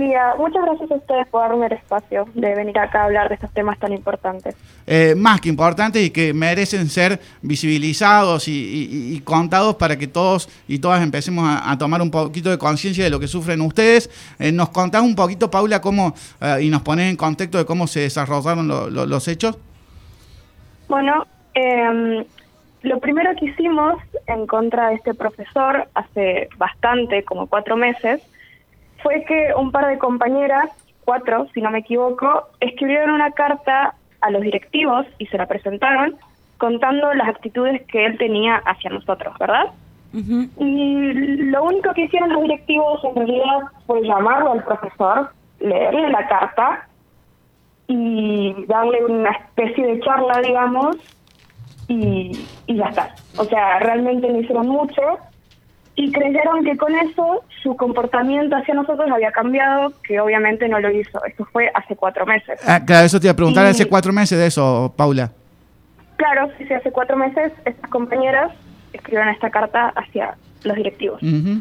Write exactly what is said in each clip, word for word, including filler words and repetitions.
día. Muchas gracias a ustedes por darme el espacio de venir acá a hablar de estos temas tan importantes. Eh, más que importantes y que merecen ser visibilizados y, y, y contados para que todos y todas empecemos a, a tomar un poquito de conciencia de lo que sufren ustedes. Eh, ¿Nos contás un poquito, Paula, cómo eh, y nos ponés en contexto de cómo se desarrollaron lo, lo, los hechos? Bueno, eh, lo primero que hicimos en contra de este profesor hace bastante, como cuatro meses, fue que un par de compañeras, cuatro si no me equivoco, escribieron una carta a los directivos y se la presentaron contando las actitudes que él tenía hacia nosotros, ¿verdad? Uh-huh. Y lo único que hicieron los directivos en realidad fue llamarlo al profesor, leerle la carta y darle una especie de charla, digamos, y, y ya está. O sea, realmente no hicieron mucho y creyeron que con eso su comportamiento hacia nosotros había cambiado, que obviamente no lo hizo. Eso fue hace cuatro meses. Ah, claro, eso te iba a preguntar, y, hace cuatro meses de eso, Paula. Claro, sí, sí, hace cuatro meses estas compañeras escribieron esta carta hacia los directivos. Uh-huh.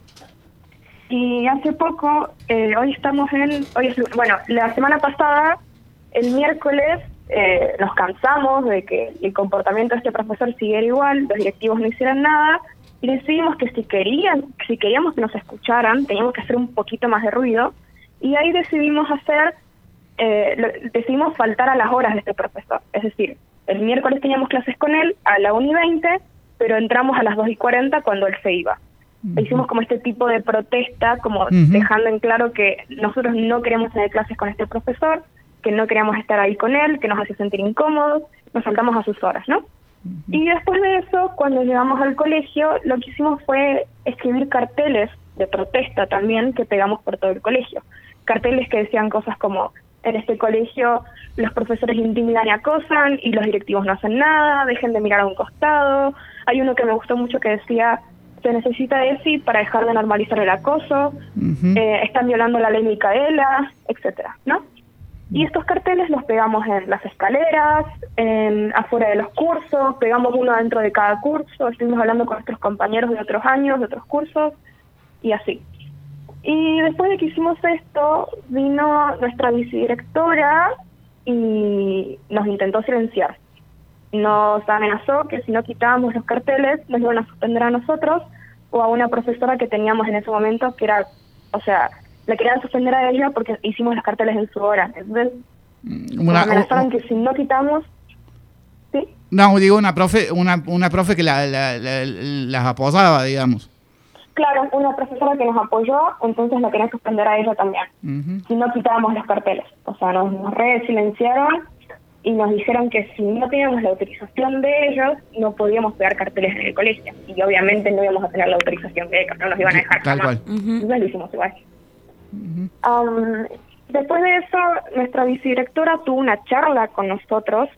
Y hace poco, eh, hoy estamos en... hoy es, bueno, la semana pasada, el miércoles, eh, nos cansamos de que el comportamiento de este profesor siguiera igual, los directivos no hicieran nada, y decidimos que si querían, si queríamos que nos escucharan, teníamos que hacer un poquito más de ruido, y ahí decidimos hacer, eh, lo, decidimos faltar a las horas de este profesor. Es decir, el miércoles teníamos clases con él a la una y veinte, pero entramos a las dos y cuarenta cuando él se iba. Uh-huh. Hicimos como este tipo de protesta, como uh-huh. dejando en claro que nosotros no queríamos tener clases con este profesor, que no queríamos estar ahí con él, que nos hacía sentir incómodos, nos saltamos a sus horas, ¿no? Uh-huh. Y después de eso, cuando llegamos al colegio, lo que hicimos fue escribir carteles de protesta también que pegamos por todo el colegio. Carteles que decían cosas como: en este colegio los profesores intimidan y acosan y los directivos no hacen nada, dejen de mirar a un costado. Hay uno que me gustó mucho que decía: se necesita E S I para dejar de normalizar el acoso, uh-huh. eh, están violando la ley Micaela, etcétera, ¿no? Y estos carteles los pegamos en las escaleras, en afuera de los cursos, pegamos uno dentro de cada curso, estuvimos hablando con nuestros compañeros de otros años, de otros cursos, y así. Y después de que hicimos esto, vino nuestra vicedirectora y nos intentó silenciar. Nos amenazó que si no quitábamos los carteles, nos iban a suspender a nosotros o a una profesora que teníamos en ese momento, que era, o sea, la querían suspender a ella porque hicimos los carteles en su hora. Entonces, una, nos amenazaron uh, que si no quitamos... ¿Sí? No, digo, una profe una una profe que la, la, la, las apoyaba, digamos. Claro, una profesora que nos apoyó, entonces la querían suspender a ella también. Uh-huh. Si no quitábamos los carteles. O sea, nos, nos re silenciaron y nos dijeron que si no teníamos la autorización de ellos, no podíamos pegar carteles en el colegio. Y obviamente no íbamos a tener la autorización de ellos, no nos iban a dejar Tal jamás. Cual. Uh-huh. Entonces lo hicimos igual. Uh-huh. Um, después de eso, nuestra vicedirectora tuvo una charla con nosotros,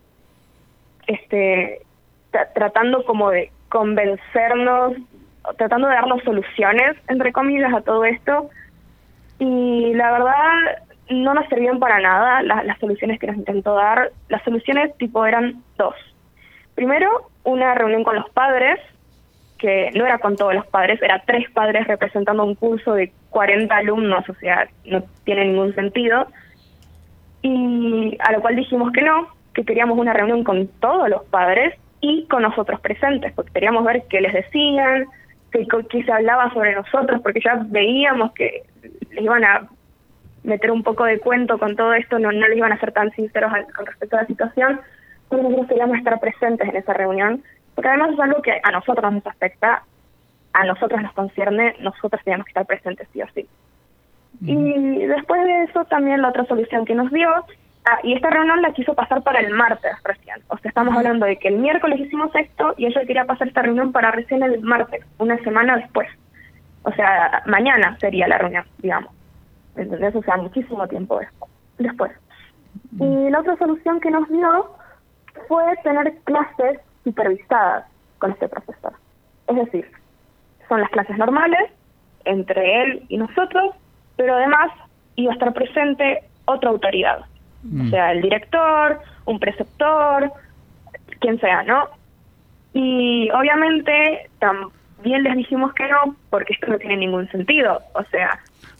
este, t- tratando como de convencernos, tratando de darnos soluciones, entre comillas, a todo esto. Y la verdad, no nos servían para nada las, las soluciones que nos intentó dar. Las soluciones tipo eran dos. Primero, una reunión con los padres, que no era con todos los padres, era tres padres representando un curso de cuarenta alumnos, o sea, no tiene ningún sentido. Y a lo cual dijimos que no, que queríamos una reunión con todos los padres y con nosotros presentes, porque queríamos ver qué les decían, qué, qué se hablaba sobre nosotros, porque ya veíamos que les iban a meter un poco de cuento con todo esto, no, no les iban a ser tan sinceros al, con respecto a la situación, pero nosotros queríamos estar presentes en esa reunión, porque además es algo que a nosotros nos afecta, a nosotros nos concierne, nosotros teníamos que estar presentes sí o sí. Mm. Y después de eso también la otra solución que nos dio, ah, y esta reunión la quiso pasar para el martes recién, o sea, estamos mm. hablando de que el miércoles hicimos esto y ella quería pasar esta reunión para recién el martes, una semana después, o sea, mañana sería la reunión, digamos, ¿entendés? O sea, muchísimo tiempo después. Mm. Y la otra solución que nos dio fue tener clases supervisadas con este profesor. Es decir, son las clases normales entre él y nosotros, pero además iba a estar presente otra autoridad. Mm. O sea, el director, un preceptor, quien sea, ¿no? Y obviamente también les dijimos que no, porque esto no tiene ningún sentido. O sea,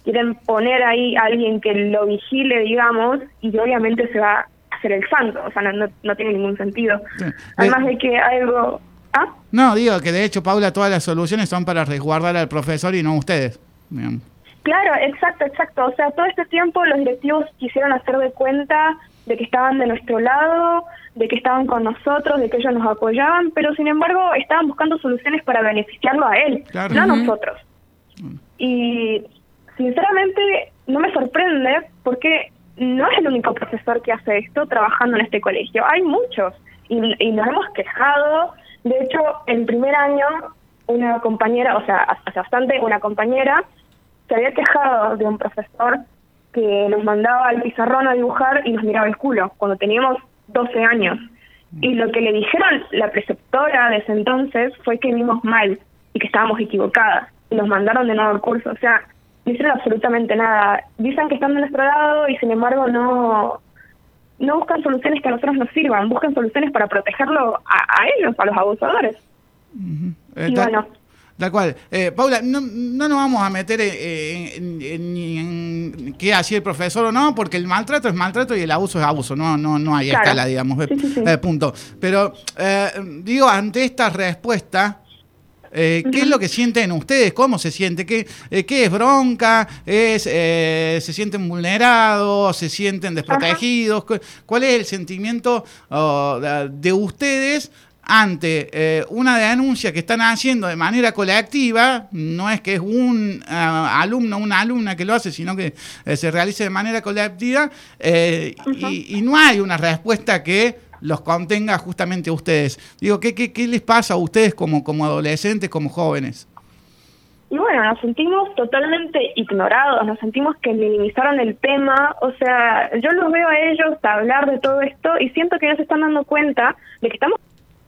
quieren poner ahí a alguien que lo vigile, digamos, y obviamente se va a hacer el santo, o sea, no, no, no tiene ningún sentido. Sí. Además de que algo... ¿Ah? No, digo que de hecho, Paula, todas las soluciones son para resguardar al profesor y no ustedes. Digamos. Claro, exacto, exacto. O sea, todo este tiempo los directivos quisieron hacer de cuenta de que estaban de nuestro lado, de que estaban con nosotros, de que ellos nos apoyaban, pero sin embargo estaban buscando soluciones para beneficiarlo a él, claro. no a nosotros. Uh-huh. Y sinceramente no me sorprende porque no es el único profesor que hace esto trabajando en este colegio. Hay muchos y, y nos hemos quejado. De hecho, el primer año una compañera, o sea, hace bastante una compañera se había quejado de un profesor que nos mandaba al pizarrón a dibujar y nos miraba el culo cuando teníamos doce años. Y lo que le dijeron la preceptora de ese entonces fue que vimos mal y que estábamos equivocadas. Y nos mandaron de nuevo al curso. O sea, no hicieron absolutamente nada. Dicen que están de nuestro lado y sin embargo no, no buscan soluciones que a nosotros nos sirvan. Buscan soluciones para protegerlo a, a ellos, a los abusadores. Uh-huh. Y Está... bueno... Tal cual. Eh, Paula, no, no nos vamos a meter en, en, en, en qué hacía el profesor o no, porque el maltrato es maltrato y el abuso es abuso. No, no, no hay claro. escala, digamos. Sí, sí, sí. Eh, punto. Pero, eh, digo, ante esta respuesta, eh, ¿qué uh-huh. es lo que sienten ustedes? ¿Cómo se siente? ¿Qué, eh, qué es bronca? ¿Es, eh, ¿Se sienten vulnerados? ¿Se sienten desprotegidos? Uh-huh. ¿Cuál es el sentimiento oh, de, de ustedes ante eh, una denuncia que están haciendo de manera colectiva? No es que es un uh, alumno o una alumna que lo hace, sino que eh, se realice de manera colectiva eh, uh-huh. y, y no hay una respuesta que los contenga justamente a ustedes. Digo, ¿qué, qué, qué les pasa a ustedes como, como adolescentes, como jóvenes? Y bueno, nos sentimos totalmente ignorados, nos sentimos que minimizaron el tema. O sea, yo los veo a ellos hablar de todo esto y siento que no se están dando cuenta de que estamos...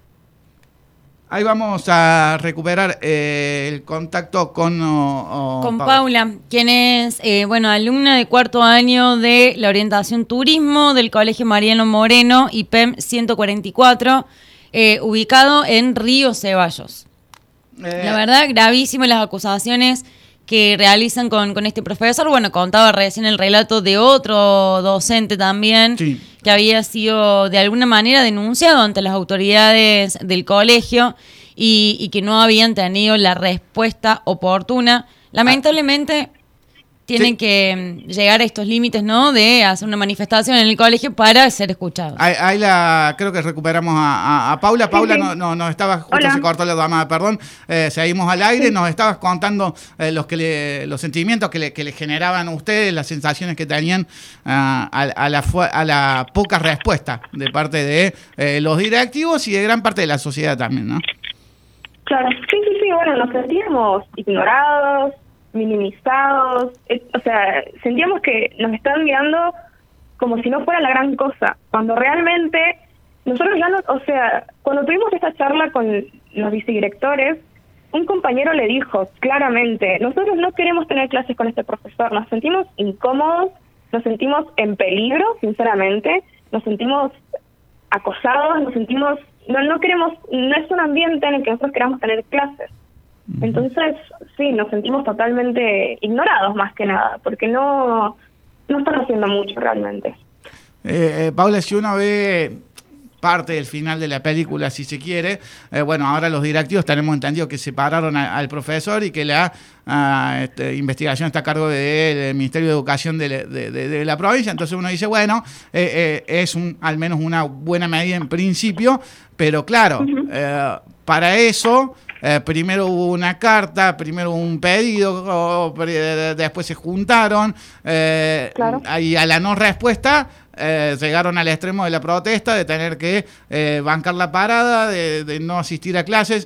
Ahí vamos a recuperar eh, el contacto con... Oh, oh, con Paula, Paula quien es, eh, bueno, alumna de cuarto año de la orientación turismo del Colegio Mariano Moreno, I P E M ciento cuarenta y cuatro, eh, ubicado en Río Ceballos. Eh. La verdad, gravísimas las acusaciones que realizan con, con este profesor. Bueno, contaba recién el relato de otro docente también, sí. que había sido de alguna manera denunciado ante las autoridades del colegio y, y que no habían tenido la respuesta oportuna. Lamentablemente tienen sí. que llegar a estos límites, ¿no?, de hacer una manifestación en el colegio para ser escuchados. Ahí, ahí la creo que recuperamos a, a, a Paula. Paula, sí, sí. no, no, nos estabas, justo Hola. se cortó la llamada, perdón. Eh, seguimos al aire, sí. nos estabas contando eh, los que le, los sentimientos que le, que le generaban a ustedes, las sensaciones que tenían uh, a, a, la, a la poca respuesta de parte de eh, los directivos y de gran parte de la sociedad también, ¿no? Claro, sí, sí, sí, bueno, nos sentíamos ignorados, minimizados, eh, o sea, sentíamos que nos estaban mirando como si no fuera la gran cosa, cuando realmente nosotros ya no, o sea, cuando tuvimos esta charla con los vicedirectores, un compañero le dijo claramente, nosotros no queremos tener clases con este profesor, nos sentimos incómodos, nos sentimos en peligro, sinceramente, nos sentimos acosados, nos sentimos, no, no queremos, no es un ambiente en el que nosotros queramos tener clases. Entonces, sí, nos sentimos totalmente ignorados más que nada, porque no, no están haciendo mucho realmente. Eh, eh, Paula, si uno ve parte del final de la película, si se quiere, eh, bueno, ahora los directivos tenemos entendido que separaron a, al profesor y que la a, este, investigación está a cargo del de Ministerio de Educación de, de, de, de la provincia. Entonces uno dice, bueno, eh, eh, es un, al menos una buena medida en principio, pero claro, uh-huh. eh, para eso... Eh, primero hubo una carta, primero hubo un pedido, o, eh, después se juntaron, eh, claro. y a la no respuesta eh, llegaron al extremo de la protesta, de tener que eh, bancar la parada, de, de no asistir a clases.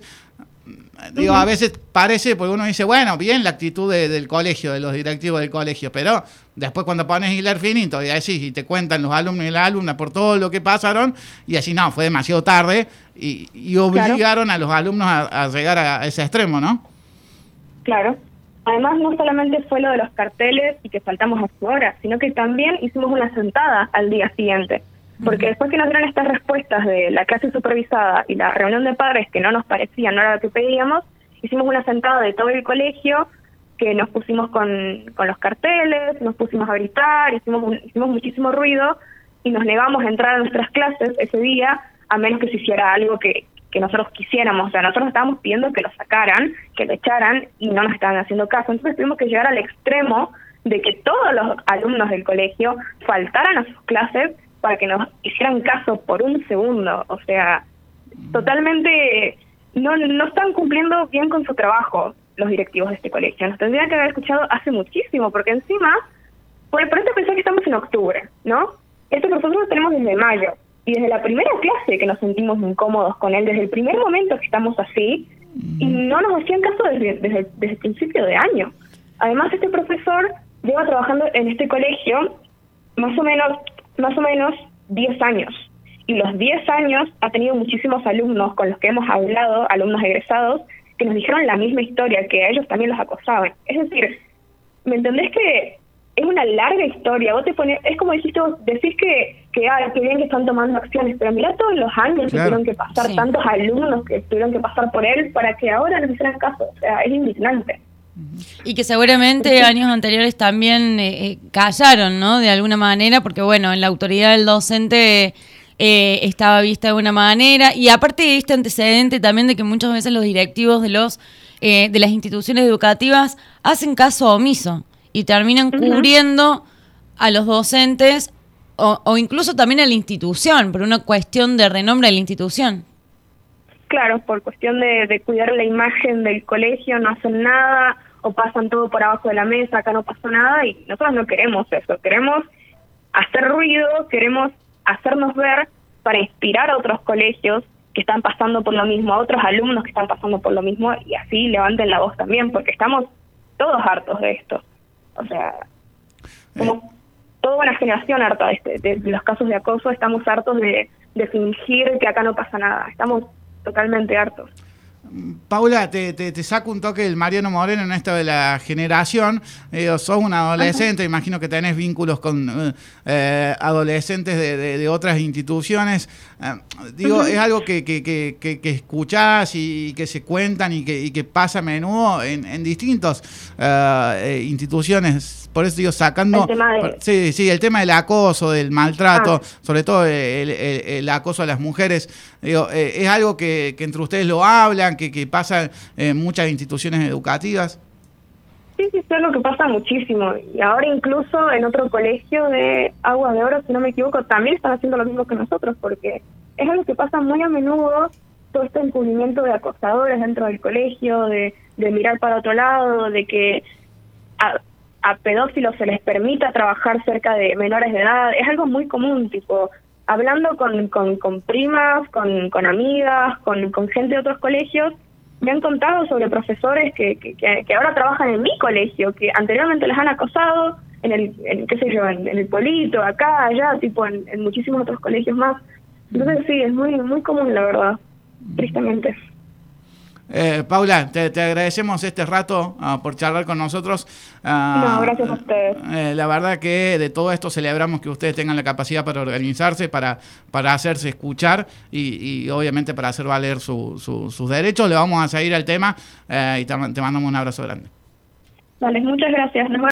Digo, uh-huh. a veces parece, porque uno dice, bueno, bien la actitud de, del colegio, de los directivos del colegio, pero después cuando pones hilar finito y decís, y te cuentan los alumnos y las alumnas por todo lo que pasaron, y así no, fue demasiado tarde, y, y obligaron claro. a los alumnos a, a llegar a ese extremo, ¿no? Claro. Además, no solamente fue lo de los carteles y que faltamos a su hora, sino que también hicimos una sentada al día siguiente. Porque después que nos dieron estas respuestas de la clase supervisada y la reunión de padres que no nos parecían, no era lo que pedíamos, hicimos una sentada de todo el colegio que nos pusimos con, con los carteles, nos pusimos a gritar, hicimos, hicimos muchísimo ruido y nos negamos a entrar a nuestras clases ese día, a menos que se hiciera algo que, que nosotros quisiéramos. O sea, nosotros estábamos pidiendo que lo sacaran, que lo echaran, y no nos estaban haciendo caso. Entonces tuvimos que llegar al extremo de que todos los alumnos del colegio faltaran a sus clases para que nos hicieran caso por un segundo. O sea, totalmente no, no están cumpliendo bien con su trabajo los directivos de este colegio. Nos tendrían que haber escuchado hace muchísimo, porque encima, por, por eso pensé que estamos en octubre, ¿no? Esto nosotros lo tenemos desde mayo, y desde la primera clase que nos sentimos incómodos con él, desde el primer momento que estamos así, y no nos hacían caso desde, desde, desde el principio de año. Además, este profesor lleva trabajando en este colegio más o menos, más o menos diez años. Y los diez años ha tenido muchísimos alumnos con los que hemos hablado, alumnos egresados, que nos dijeron la misma historia, que a ellos también los acosaban. Es decir, ¿me entendés que es una larga historia? Vos te pones, es como dijiste vos, decís que, que, ah, que bien que están tomando acciones, pero mirá todos los años claro. que tuvieron que pasar, sí. tantos alumnos que tuvieron que pasar por él para que ahora nos hicieran caso. O sea, es indignante. Y que seguramente años anteriores también eh, callaron, ¿no? De alguna manera, porque bueno, en la autoridad del docente eh, estaba vista de una manera, y aparte de este antecedente también de que muchas veces los directivos de los eh, de las instituciones educativas hacen caso omiso y terminan uh-huh. cubriendo a los docentes o, o incluso también a la institución, por una cuestión de renombre de la institución. Claro, por cuestión de, de cuidar la imagen del colegio, no hacen nada, o pasan todo por abajo de la mesa, acá no pasó nada, y nosotros no queremos eso. Queremos hacer ruido, queremos hacernos ver para inspirar a otros colegios que están pasando por lo mismo, a otros alumnos que están pasando por lo mismo, y así levanten la voz también, porque estamos todos hartos de esto. O sea, somos toda una generación harta de, este, de los casos de acoso, estamos hartos de, de fingir que acá no pasa nada, estamos totalmente hartos. Paula, te, te, te saco un toque del Mariano Moreno en esto de la generación. Eh, sos una adolescente, Ajá. imagino que tenés vínculos con eh, adolescentes de, de, de otras instituciones. Eh, digo, Ajá. es algo que, que, que, que, que escuchás y que se cuentan y que, y que pasa a menudo en, en distintas eh, instituciones. Por eso digo, sacando... El tema de... Sí, sí, el tema del acoso, del maltrato, ah. sobre todo el, el, el acoso a las mujeres. Digo, eh, es algo que, que entre ustedes lo hablan, que, que pasa en muchas instituciones educativas. Sí, sí, es algo que pasa muchísimo. Y ahora incluso en otro colegio de Aguas de Oro, si no me equivoco, también están haciendo lo mismo que nosotros, porque es algo que pasa muy a menudo, todo este encubrimiento de acosadores dentro del colegio, de, de mirar para otro lado, de que a, a pedófilos se les permita trabajar cerca de menores de edad. Es algo muy común, tipo... Hablando con, con, con primas, con, con amigas, con, con gente de otros colegios, me han contado sobre profesores que, que, que ahora trabajan en mi colegio, que anteriormente les han acosado en el, en, qué sé yo, en, en el Polito, acá, allá, tipo en, en muchísimos otros colegios más. Entonces sí, es muy, muy común, la verdad, tristemente. Eh, Paula, te, te agradecemos este rato uh, por charlar con nosotros. Uh, no, gracias a ustedes. Eh, la verdad que de todo esto celebramos que ustedes tengan la capacidad para organizarse, para, para hacerse escuchar y, y obviamente para hacer valer su, su, sus derechos. Le vamos a seguir al tema eh, y te, te mandamos un abrazo grande. Vale, muchas gracias. Nos